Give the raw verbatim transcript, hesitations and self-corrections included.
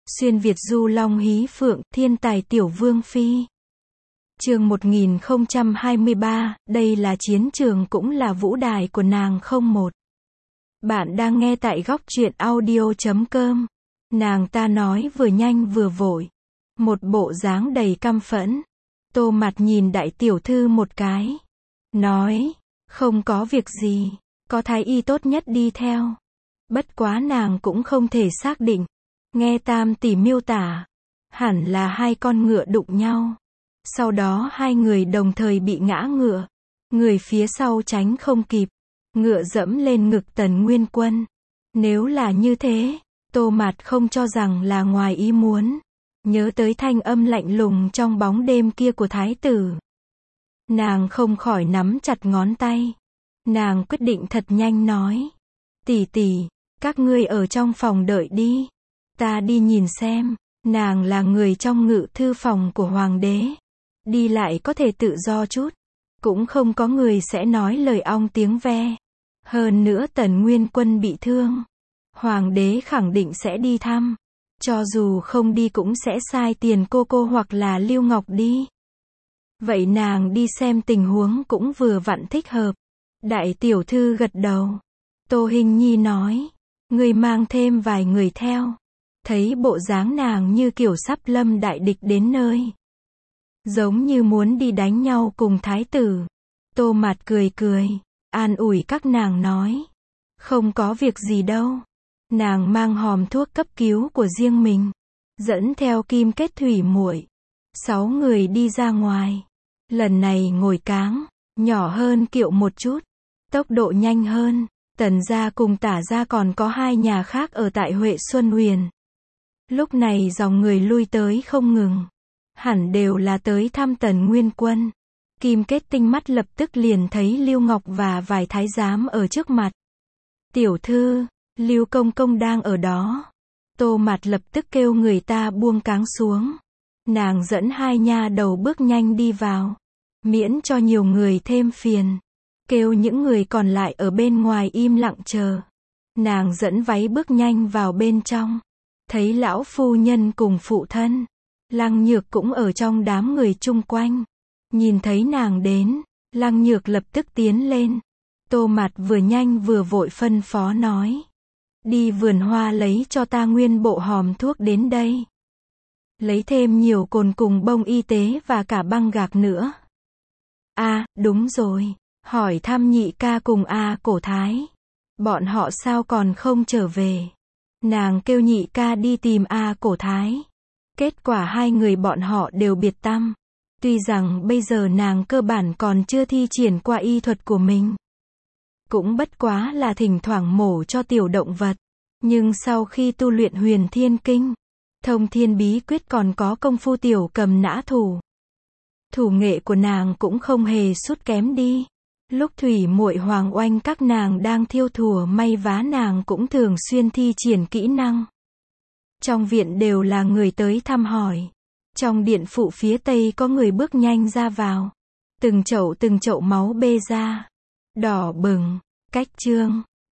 Xuyên Việt du long hí phượng, thiên tài tiểu vương phi. Chương một nghìn không trăm hai mươi ba, đây là chiến trường cũng là vũ đài của nàng không một. Bạn đang nghe tại góc truyện audio chấm com. Nàng ta nói vừa nhanh vừa vội. Một bộ dáng đầy căm phẫn. Tô Mặt nhìn đại tiểu thư một cái. Nói, không có việc gì, có thái y tốt nhất đi theo. Bất quá nàng cũng không thể xác định. Nghe Tam tỷ miêu tả, hẳn là hai con ngựa đụng nhau. Sau đó hai người đồng thời bị ngã ngựa. Người phía sau tránh không kịp. Ngựa dẫm lên ngực Tần Nguyên Quân. Nếu là như thế, Tô Mạt không cho rằng là ngoài ý muốn. Nhớ tới thanh âm lạnh lùng trong bóng đêm kia của thái tử. Nàng không khỏi nắm chặt ngón tay. Nàng quyết định thật nhanh nói. Tỷ tỷ, các ngươi ở trong phòng đợi đi. Ta đi nhìn xem. Nàng là người trong ngự thư phòng của hoàng đế. Đi lại có thể tự do chút. Cũng không có người sẽ nói lời ong tiếng ve. Hơn nữa Tần Nguyên Quân bị thương. Hoàng đế khẳng định sẽ đi thăm. Cho dù không đi cũng sẽ sai tiền cô cô hoặc là Lưu Ngọc đi. Vậy nàng đi xem tình huống cũng vừa vặn thích hợp. Đại tiểu thư gật đầu. Tô Hình Nhi nói. Người mang thêm vài người theo. Thấy bộ dáng nàng như kiểu sắp lâm đại địch đến nơi. Giống như muốn đi đánh nhau cùng thái tử. Tô Mạt cười cười. An ủi các nàng nói. Không có việc gì đâu. Nàng mang hòm thuốc cấp cứu của riêng mình. Dẫn theo Kim Kết Thủy muội. Sáu người đi ra ngoài. Lần này ngồi cáng. Nhỏ hơn Kiệu một chút. Tốc độ nhanh hơn. Tần gia cùng Tả gia còn có hai nhà khác ở tại Huệ Xuân Huyền. Lúc này dòng người lui tới không ngừng. Hẳn đều là tới thăm Tần Nguyên Quân. Kim Kết tinh mắt lập tức liền thấy Lưu Ngọc và vài thái giám ở trước mặt. Tiểu thư, Lưu công công đang ở đó. Tô Mạt lập tức kêu người ta buông cáng xuống. Nàng dẫn hai nha đầu bước nhanh đi vào. Miễn cho nhiều người thêm phiền. Kêu những người còn lại ở bên ngoài im lặng chờ. Nàng dẫn váy bước nhanh vào bên trong. Thấy lão phu nhân cùng phụ thân. Lăng Nhược cũng ở trong đám người chung quanh. Nhìn thấy nàng đến, Lăng Nhược lập tức tiến lên. Tô Mạt vừa nhanh vừa vội phân phó nói. Đi vườn hoa lấy cho ta nguyên bộ hòm thuốc đến đây. Lấy thêm nhiều cồn cùng bông y tế và cả băng gạc nữa. À, đúng rồi. Hỏi thăm nhị ca cùng A Cổ Thái. Bọn họ sao còn không trở về? Nàng kêu nhị ca đi tìm A Cổ Thái. Kết quả hai người bọn họ đều biệt tăm. Tuy rằng bây giờ nàng cơ bản còn chưa thi triển qua y thuật của mình. Cũng bất quá là thỉnh thoảng mổ cho tiểu động vật. Nhưng sau khi tu luyện Huyền Thiên Kinh, Thông Thiên Bí Quyết còn có công phu tiểu cầm nã thủ. Thủ nghệ của nàng cũng không hề sút kém đi. Lúc Thủy muội Hoàng Oanh các nàng đang thiêu thùa may vá nàng cũng thường xuyên thi triển kỹ năng. Trong viện đều là người tới thăm hỏi. Trong điện phụ phía tây có người bước nhanh ra vào. Từng chậu từng chậu máu bê ra. Đỏ bừng, cách trương.